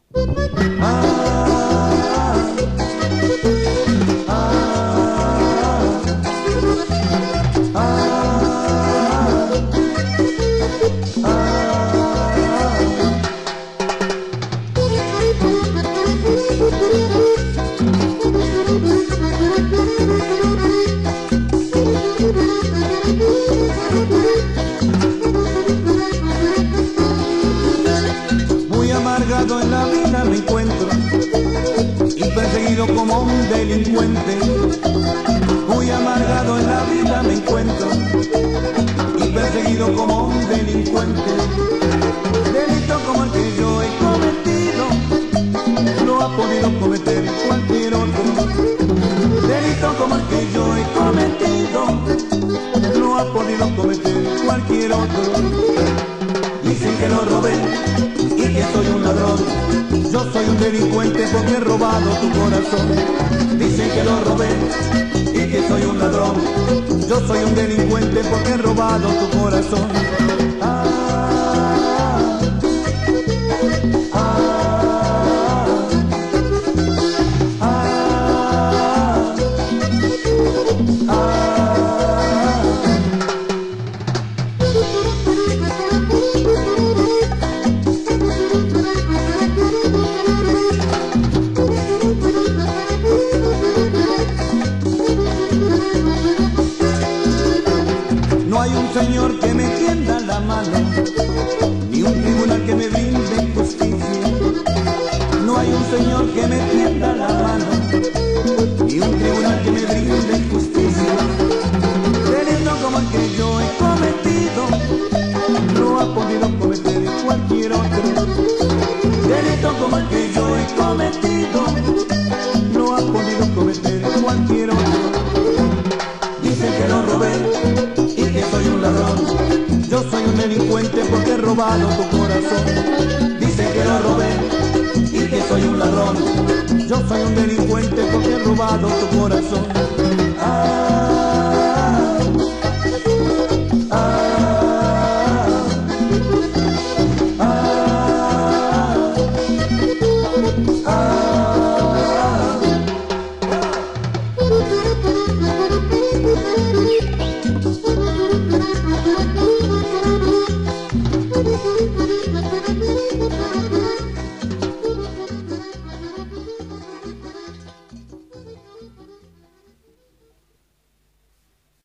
Muy amargado en la vida me encuentro y perseguido como un delincuente. Muy amargado en la vida me encuentro y perseguido como un delincuente. Delito como el que yo he cometido no ha podido cometer cualquier otro. Delito como el que yo he cometido no ha podido cometer cualquier otro. Dicen que lo robé y que soy un ladrón. Yo soy un delincuente porque he robado tu corazón. Dicen que lo robé y que soy un ladrón. Yo soy un delincuente porque he robado tu corazón. No hay un señor que me tienda la mano, ni un tribunal que me brinde justicia. No hay un señor que me tienda la mano, ni un tribunal que me brinde justicia. Delito como el que yo he cometido no ha podido cometer cualquier otro. Delito como el que yo he cometido no ha podido cometer cualquier otro. Dicen que lo robé y que soy un ladrón. Yo soy un delincuente porque he robado tu corazón. Dicen que lo robé y que soy un ladrón. Yo soy un delincuente porque he robado tu corazón.